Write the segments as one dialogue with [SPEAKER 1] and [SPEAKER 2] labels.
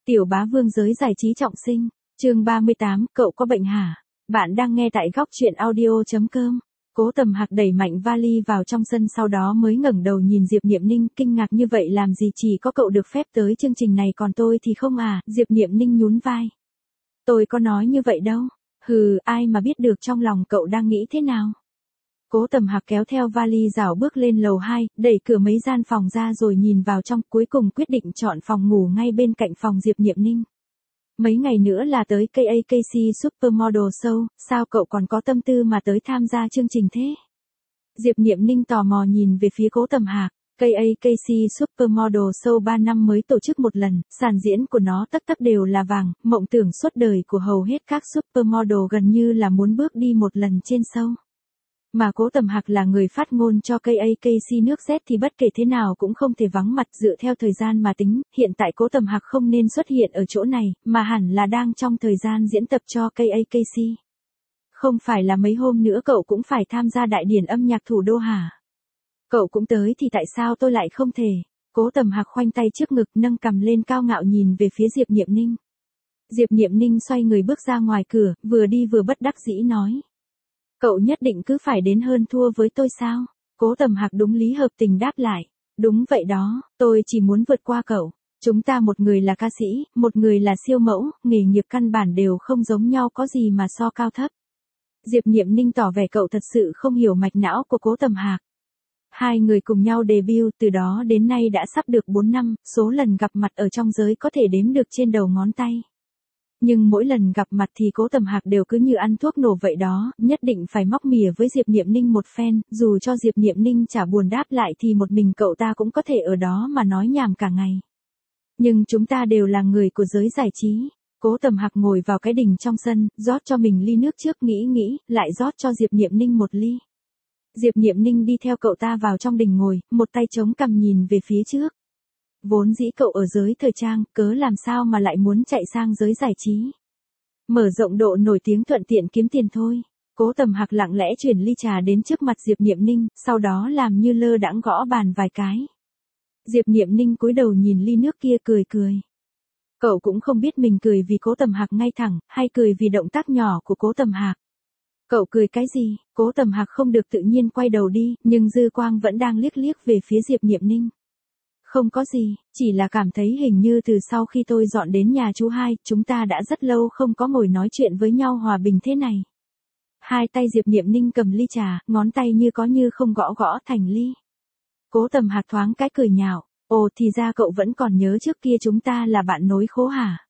[SPEAKER 1] Tiểu bá vương giới giải trí trọng sinh, chương 38, cậu có bệnh hả? Bạn đang nghe tại góc truyện audio.com. Cố Tầm Hạc đẩy mạnh vali vào trong sân sau đó mới ngẩng đầu nhìn Diệp Niệm Ninh, kinh ngạc như vậy làm gì chỉ có cậu được phép tới chương trình này còn tôi thì không à, Diệp Niệm Ninh nhún vai. Tôi có nói như vậy đâu, ai mà biết được trong lòng cậu đang nghĩ thế nào. Cố Tầm Hạc kéo theo vali rảo bước lên lầu 2, đẩy cửa mấy gian phòng ra rồi nhìn vào trong, cuối cùng quyết định chọn phòng ngủ ngay bên cạnh phòng Diệp Niệm Ninh. Mấy ngày nữa là tới KAKC Supermodel Show, sao cậu còn có tâm tư mà tới tham gia chương trình thế? Diệp Niệm Ninh tò mò nhìn về phía Cố Tầm Hạc. KAKC Supermodel Show 3 năm mới tổ chức một lần, sàn diễn của nó tất đều là vàng, mộng tưởng suốt đời của hầu hết các supermodel gần như là muốn bước đi một lần trên show. Mà Cố Tầm Hạc là người phát ngôn cho KAKC nước Z thì bất kể thế nào cũng không thể vắng mặt. Dựa theo thời gian mà tính, hiện tại Cố Tầm Hạc không nên xuất hiện ở chỗ này, mà hẳn là đang trong thời gian diễn tập cho KAKC. Không phải là mấy hôm nữa cậu cũng phải tham gia đại điển âm nhạc thủ đô hả? Cậu cũng tới thì tại sao tôi lại không thể? Cố Tầm Hạc khoanh tay trước ngực, nâng cằm lên cao ngạo nhìn về phía Diệp Niệm Ninh. Diệp Niệm Ninh xoay người bước ra ngoài cửa, vừa đi vừa bất đắc dĩ nói. Cậu nhất định cứ phải đến hơn thua với tôi sao? Cố Tầm Hạc đúng lý hợp tình đáp lại. Đúng vậy đó, tôi chỉ muốn vượt qua cậu. Chúng ta một người là ca sĩ, một người là siêu mẫu, nghề nghiệp căn bản đều không giống nhau, có gì mà so cao thấp. Diệp Niệm Ninh tỏ vẻ cậu thật sự không hiểu mạch não của Cố Tầm Hạc. Hai người cùng nhau debut, từ đó đến nay đã sắp được 4 năm, số lần gặp mặt ở trong giới có thể đếm được trên đầu ngón tay. Nhưng mỗi lần gặp mặt thì Cố Tầm Hạc đều cứ như ăn thuốc nổ vậy đó, nhất định phải móc mỉa với Diệp Niệm Ninh một phen, dù cho Diệp Niệm Ninh chả buồn đáp lại thì một mình cậu ta cũng có thể ở đó mà nói nhảm cả ngày. Nhưng chúng ta đều là người của giới giải trí. Cố Tầm Hạc ngồi vào cái đình trong sân, rót cho mình ly nước trước, nghĩ, lại rót cho Diệp Niệm Ninh một ly. Diệp Niệm Ninh đi theo cậu ta vào trong đình ngồi, một tay chống cằm nhìn về phía trước. Vốn dĩ cậu ở giới thời trang, cớ làm sao mà lại muốn chạy sang giới giải trí. Mở rộng độ nổi tiếng thuận tiện kiếm tiền thôi. Cố Tầm Hạc lặng lẽ chuyển ly trà đến trước mặt Diệp Niệm Ninh, sau đó làm như lơ đãng gõ bàn vài cái. Diệp Niệm Ninh cúi đầu nhìn ly nước kia cười. Cậu cũng không biết mình cười vì Cố Tầm Hạc ngay thẳng, hay cười vì động tác nhỏ của Cố Tầm Hạc. Cậu cười cái gì? Cố Tầm Hạc không được tự nhiên quay đầu đi, nhưng dư quang vẫn đang liếc về phía Diệp Niệm Ninh. Không có gì, chỉ là cảm thấy hình như từ sau khi tôi dọn đến nhà chú hai, chúng ta đã rất lâu không có ngồi nói chuyện với nhau hòa bình thế này. Hai tay Diệp Niệm Ninh cầm ly trà, ngón tay như có như không gõ thành ly. Cố Tầm Hạc thoáng cái cười nhạo, ồ thì ra cậu vẫn còn nhớ trước kia chúng ta là bạn nối khố hả?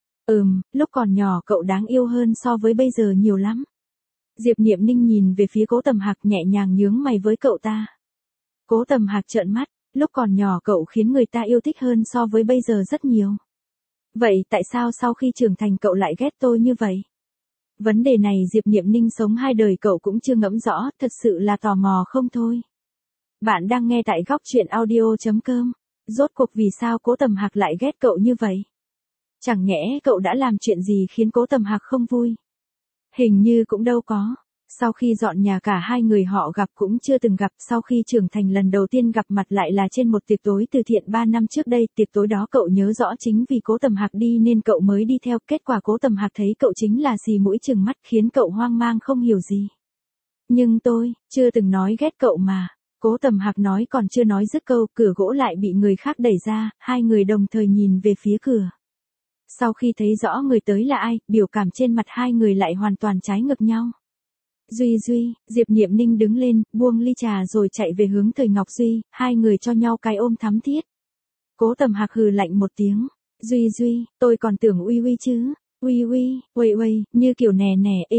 [SPEAKER 1] Lúc còn nhỏ cậu đáng yêu hơn so với bây giờ nhiều lắm. Diệp Niệm Ninh nhìn về phía Cố Tầm Hạc, nhẹ nhàng nhướng mày với cậu ta. Cố Tầm Hạc trợn mắt, lúc còn nhỏ cậu khiến người ta yêu thích hơn so với bây giờ rất nhiều. Vậy tại sao sau khi trưởng thành cậu lại ghét tôi như vậy? Vấn đề này Diệp Niệm Ninh sống hai đời cậu cũng chưa ngẫm rõ, thật sự là tò mò không thôi. Bạn đang nghe tại góc truyện audio.com. Rốt cuộc vì sao Cố Tầm Hạc lại ghét cậu như vậy? Chẳng nhẽ cậu đã làm chuyện gì khiến Cố Tầm Hạc không vui? Hình như cũng đâu có. Sau khi dọn nhà cả hai người họ gặp cũng chưa từng gặp, sau khi trưởng thành lần đầu tiên gặp mặt lại là trên một tiệc tối từ thiện 3 năm trước đây, tiệc tối đó cậu nhớ rõ chính vì Cố Tầm Hạc đi nên cậu mới đi theo, kết quả Cố Tầm Hạc thấy cậu chính là xì mũi trừng mắt khiến cậu hoang mang không hiểu gì. Nhưng tôi, chưa từng nói ghét cậu mà. Cố Tầm Hạc nói còn chưa nói dứt câu, cửa gỗ lại bị người khác đẩy ra, hai người đồng thời nhìn về phía cửa. Sau khi thấy rõ người tới là ai, biểu cảm trên mặt hai người lại hoàn toàn trái ngược nhau. Duy, Diệp Niệm Ninh đứng lên, buông ly trà rồi chạy về hướng Thời Ngọc Duy, hai người cho nhau cái ôm thắm thiết. Cố Tầm Hạc hừ lạnh một tiếng, Duy, tôi còn tưởng Uy chứ. Uy, như kiểu nè,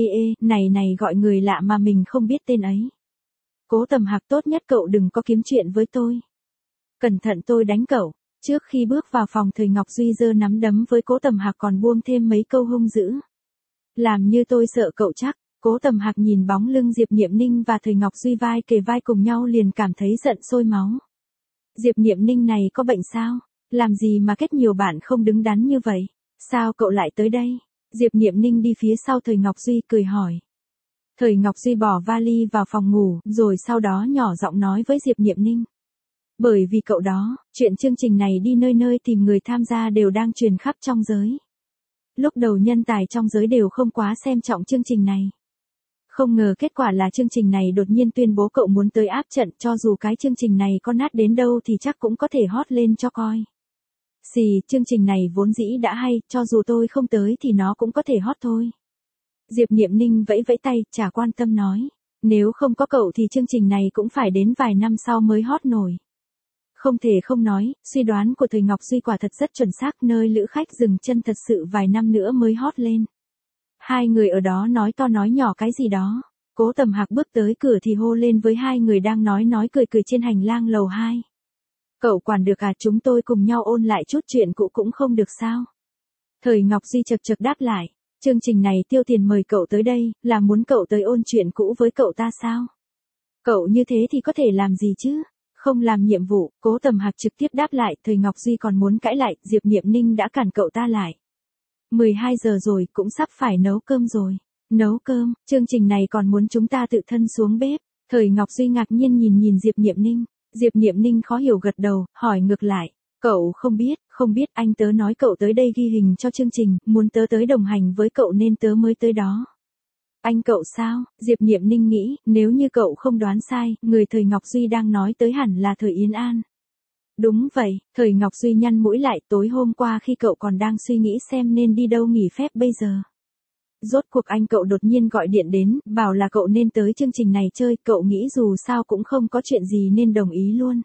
[SPEAKER 1] này gọi người lạ mà mình không biết tên ấy. Cố Tầm Hạc tốt nhất cậu đừng có kiếm chuyện với tôi. Cẩn thận tôi đánh cậu. Trước khi bước vào phòng Thời Ngọc Duy giơ nắm đấm với Cố Tầm Hạc còn buông thêm mấy câu hung dữ. Làm như tôi sợ cậu chắc. Cố Tầm Hạc nhìn bóng lưng Diệp Niệm Ninh và Thời Ngọc Duy vai kề vai cùng nhau liền cảm thấy giận sôi máu. Diệp Niệm Ninh này có bệnh sao? Làm gì mà kết nhiều bạn không đứng đắn như vậy? Sao cậu lại tới đây? Diệp Niệm Ninh đi phía sau Thời Ngọc Duy cười hỏi. Thời Ngọc Duy bỏ vali vào phòng ngủ, rồi sau đó nhỏ giọng nói với Diệp Niệm Ninh. Bởi vì cậu đó, chuyện chương trình này đi nơi nơi tìm người tham gia đều đang truyền khắp trong giới. Lúc đầu nhân tài trong giới đều không quá xem trọng chương trình này. Không ngờ kết quả là chương trình này đột nhiên tuyên bố cậu muốn tới áp trận, cho dù cái chương trình này có nát đến đâu thì chắc cũng có thể hot lên cho coi. Xì, chương trình này vốn dĩ đã hay, cho dù tôi không tới thì nó cũng có thể hot thôi. Diệp Niệm Ninh vẫy vẫy tay, chả quan tâm nói. Nếu không có cậu thì chương trình này cũng phải đến vài năm sau mới hot nổi. Không thể không nói, suy đoán của Thời Ngọc Duy quả thật rất chuẩn xác, nơi lữ khách dừng chân thật sự vài năm nữa mới hot lên. Hai người ở đó nói to nói nhỏ cái gì đó. Cố Tầm Hạc bước tới cửa thì hô lên với hai người đang nói cười cười trên hành lang lầu 2. Cậu quản được à, chúng tôi cùng nhau ôn lại chút chuyện cũ cũng không được sao? Thời Ngọc Duy chật chật đáp lại. Chương trình này tiêu tiền mời cậu tới đây, là muốn cậu tới ôn chuyện cũ với cậu ta sao? Cậu như thế thì có thể làm gì chứ? Không làm nhiệm vụ, Cố Tầm Hạc trực tiếp đáp lại, Thời Ngọc Duy còn muốn cãi lại, Diệp Niệm Ninh đã cản cậu ta lại. 12 giờ rồi, cũng sắp phải nấu cơm rồi. Nấu cơm, chương trình này còn muốn chúng ta tự thân xuống bếp. Thời Ngọc Duy ngạc nhiên nhìn Diệp Niệm Ninh. Diệp Niệm Ninh khó hiểu gật đầu, hỏi ngược lại. Cậu không biết anh tớ nói cậu tới đây ghi hình cho chương trình, muốn tớ tới đồng hành với cậu nên tớ mới tới đó. Anh cậu sao? Diệp Niệm Ninh nghĩ, nếu như cậu không đoán sai, người Thời Ngọc Duy đang nói tới hẳn là Thời Yến An. Đúng vậy, Thời Ngọc Duy nhăn mũi lại, tối hôm qua khi cậu còn đang suy nghĩ xem nên đi đâu nghỉ phép bây giờ. Rốt cuộc anh cậu đột nhiên gọi điện đến, bảo là cậu nên tới chương trình này chơi, cậu nghĩ dù sao cũng không có chuyện gì nên đồng ý luôn.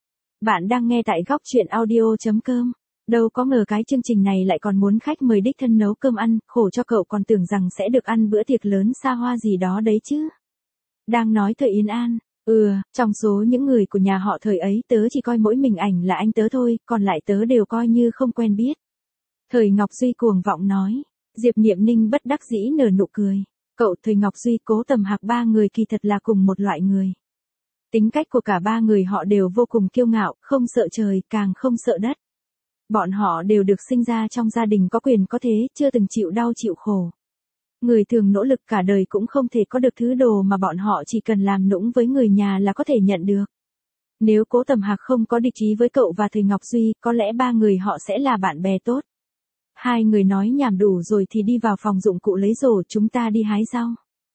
[SPEAKER 1] Bạn đang nghe tại góc truyện audio.com. Đâu có ngờ cái chương trình này lại còn muốn khách mời đích thân nấu cơm ăn, khổ cho cậu còn tưởng rằng sẽ được ăn bữa tiệc lớn xa hoa gì đó đấy chứ. Đang nói Thời Yến An, trong số những người của nhà họ Thời ấy tớ chỉ coi mỗi mình ảnh là anh tớ thôi, còn lại tớ đều coi như không quen biết. Thời Ngọc Duy cuồng vọng nói, Diệp Niệm Ninh bất đắc dĩ nở nụ cười. Cậu Thời Ngọc Duy Cố Tầm Hạc ba người kỳ thật là cùng một loại người. Tính cách của cả ba người họ đều vô cùng kiêu ngạo, không sợ trời, càng không sợ đất. Bọn họ đều được sinh ra trong gia đình có quyền có thế, chưa từng chịu đau chịu khổ. Người thường nỗ lực cả đời cũng không thể có được thứ đồ mà bọn họ chỉ cần làm nũng với người nhà là có thể nhận được. Nếu Cố Tầm Hạc không có địch ý với cậu và Thời Ngọc Duy, có lẽ ba người họ sẽ là bạn bè tốt. Hai người nói nhảm đủ rồi thì đi vào phòng dụng cụ lấy rổ, chúng ta đi hái rau.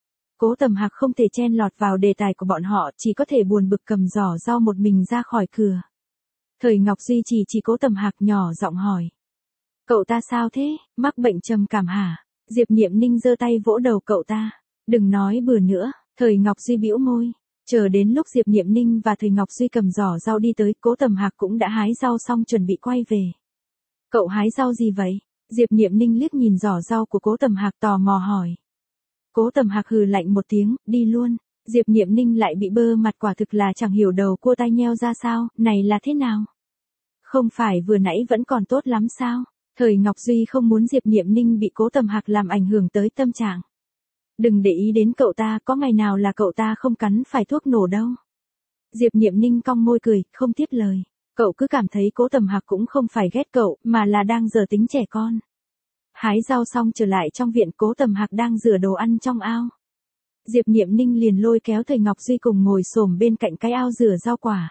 [SPEAKER 1] Cố Tầm Hạc không thể chen lọt vào đề tài của bọn họ, chỉ có thể buồn bực cầm giỏ rau một mình ra khỏi cửa. Thời Ngọc Duy chỉ Cố Tầm Hạc nhỏ giọng hỏi. Cậu ta sao thế, mắc bệnh trầm cảm hả? Diệp Niệm Ninh giơ tay vỗ đầu cậu ta. Đừng nói bừa nữa, Thời Ngọc Duy bĩu môi. Chờ đến lúc Diệp Niệm Ninh và Thời Ngọc Duy cầm giỏ rau đi tới, Cố Tầm Hạc cũng đã hái rau xong chuẩn bị quay về. Cậu hái rau gì vậy? Diệp Niệm Ninh liếc nhìn giỏ rau của Cố Tầm Hạc tò mò hỏi. Cố Tầm Hạc hừ lạnh một tiếng, đi luôn. Diệp Niệm Ninh lại bị bơ mặt, quả thực là chẳng hiểu đầu cua tai nheo ra sao, này là thế nào? Không phải vừa nãy vẫn còn tốt lắm sao? Thời Ngọc Duy không muốn Diệp Niệm Ninh bị Cố Tầm Hạc làm ảnh hưởng tới tâm trạng. Đừng để ý đến cậu ta, có ngày nào là cậu ta không cắn phải thuốc nổ đâu. Diệp Niệm Ninh cong môi cười, không tiếp lời. Cậu cứ cảm thấy Cố Tầm Hạc cũng không phải ghét cậu, mà là đang giở tính trẻ con. Hái rau xong trở lại trong viện, Cố Tầm Hạc đang rửa đồ ăn trong ao. Diệp Niệm Ninh liền lôi kéo Thời Ngọc Duy cùng ngồi xổm bên cạnh cái ao rửa rau quả.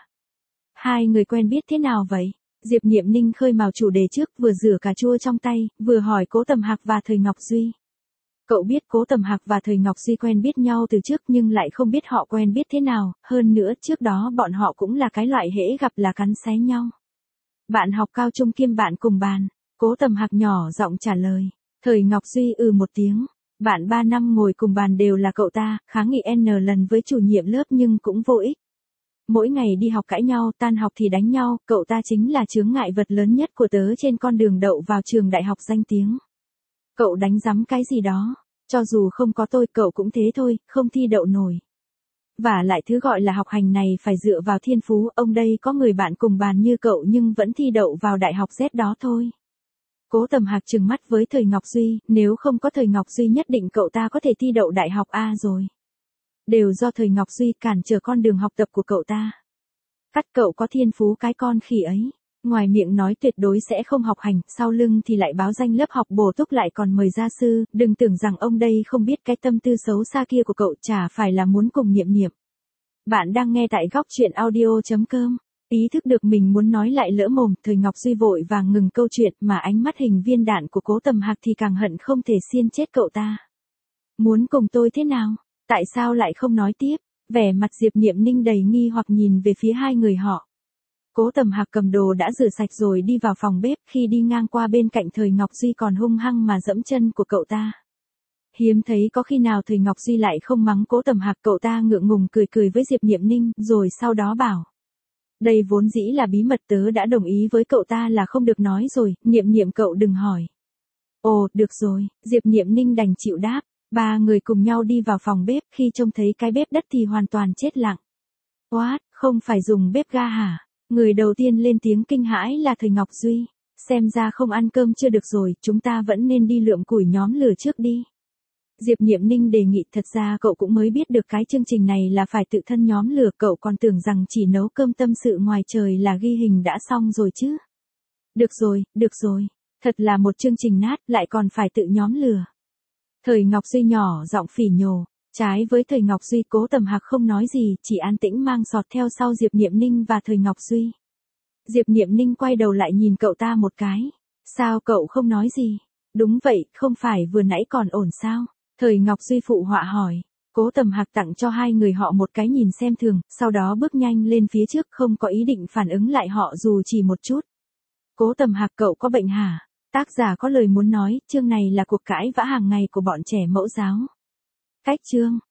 [SPEAKER 1] Hai người quen biết thế nào vậy? Diệp Niệm Ninh khơi mào chủ đề trước, vừa rửa cà chua trong tay, vừa hỏi Cố Tầm Hạc và Thời Ngọc Duy. Cậu biết Cố Tầm Hạc và Thời Ngọc Duy quen biết nhau từ trước nhưng lại không biết họ quen biết thế nào, hơn nữa trước đó bọn họ cũng là cái loại hễ gặp là cắn xé nhau. Bạn học cao trung kiêm bạn cùng bàn, Cố Tầm Hạc nhỏ giọng trả lời. Thời Ngọc Duy một tiếng. Bạn 3 năm ngồi cùng bàn đều là cậu ta, kháng nghị N lần với chủ nhiệm lớp nhưng cũng vô ích. Mỗi ngày đi học cãi nhau, tan học thì đánh nhau, cậu ta chính là chướng ngại vật lớn nhất của tớ trên con đường đậu vào trường đại học danh tiếng. Cậu đánh giấm cái gì đó, cho dù không có tôi cậu cũng thế thôi, không thi đậu nổi. Và lại thứ gọi là học hành này phải dựa vào thiên phú, ông đây có người bạn cùng bàn như cậu nhưng vẫn thi đậu vào đại học Z đó thôi. Cố Tầm Hạc trừng mắt với Thời Ngọc Duy, nếu không có Thời Ngọc Duy nhất định cậu ta có thể thi đậu đại học A rồi. Đều do Thời Ngọc Duy cản trở con đường học tập của cậu ta. Cắt cậu có thiên phú cái con khỉ ấy. Ngoài miệng nói tuyệt đối sẽ không học hành, sau lưng thì lại báo danh lớp học bổ túc lại còn mời gia sư, đừng tưởng rằng ông đây không biết cái tâm tư xấu xa kia của cậu chả phải là muốn cùng Niệm Niệm. Bạn đang nghe tại góc truyện audio.com. Ý thức được mình muốn nói lại lỡ mồm, Thời Ngọc Duy vội vàng ngừng câu chuyện mà ánh mắt hình viên đạn của Cố Tầm Hạc thì càng hận không thể xiên chết cậu ta. Muốn cùng tôi thế nào? Tại sao lại không nói tiếp? Vẻ mặt Diệp Niệm Ninh đầy nghi hoặc nhìn về phía hai người họ. Cố Tầm Hạc cầm đồ đã rửa sạch rồi đi vào phòng bếp, khi đi ngang qua bên cạnh Thời Ngọc Duy còn hung hăng mà dẫm chân của cậu ta. Hiếm thấy có khi nào Thời Ngọc Duy lại không mắng Cố Tầm Hạc, cậu ta ngượng ngùng cười cười với Diệp Niệm Ninh, rồi sau đó bảo. Đây vốn dĩ là bí mật, tớ đã đồng ý với cậu ta là không được nói rồi, Niệm Niệm cậu đừng hỏi. Ồ, được rồi, Diệp Niệm Ninh đành chịu đáp. Ba người cùng nhau đi vào phòng bếp, khi trông thấy cái bếp đất thì hoàn toàn chết lặng. What, không phải dùng bếp ga hả? Người đầu tiên lên tiếng kinh hãi là Thời Ngọc Duy. Xem ra không ăn cơm chưa được rồi, chúng ta vẫn nên đi lượm củi nhóm lửa trước đi. Diệp Niệm Ninh đề nghị, thật ra cậu cũng mới biết được cái chương trình này là phải tự thân nhóm lửa, cậu còn tưởng rằng chỉ nấu cơm tâm sự ngoài trời là ghi hình đã xong rồi chứ. Được rồi, thật là một chương trình nát, lại còn phải tự nhóm lửa. Thời Ngọc Duy nhỏ giọng phỉ nhổ. Trái với Thời Ngọc Duy, Cố Tầm Hạc không nói gì, chỉ an tĩnh mang sọt theo sau Diệp Niệm Ninh và Thời Ngọc Duy. Diệp Niệm Ninh quay đầu lại nhìn cậu ta một cái. Sao cậu không nói gì? Đúng vậy, không phải vừa nãy còn ổn sao? Thời Ngọc Duy phụ họa hỏi. Cố Tầm Hạc tặng cho hai người họ một cái nhìn xem thường, sau đó bước nhanh lên phía trước, không có ý định phản ứng lại họ dù chỉ một chút. Cố Tầm Hạc, cậu có bệnh hả? Tác giả có lời muốn nói, chương này là cuộc cãi vã hàng ngày của bọn trẻ mẫu giáo. Cách chương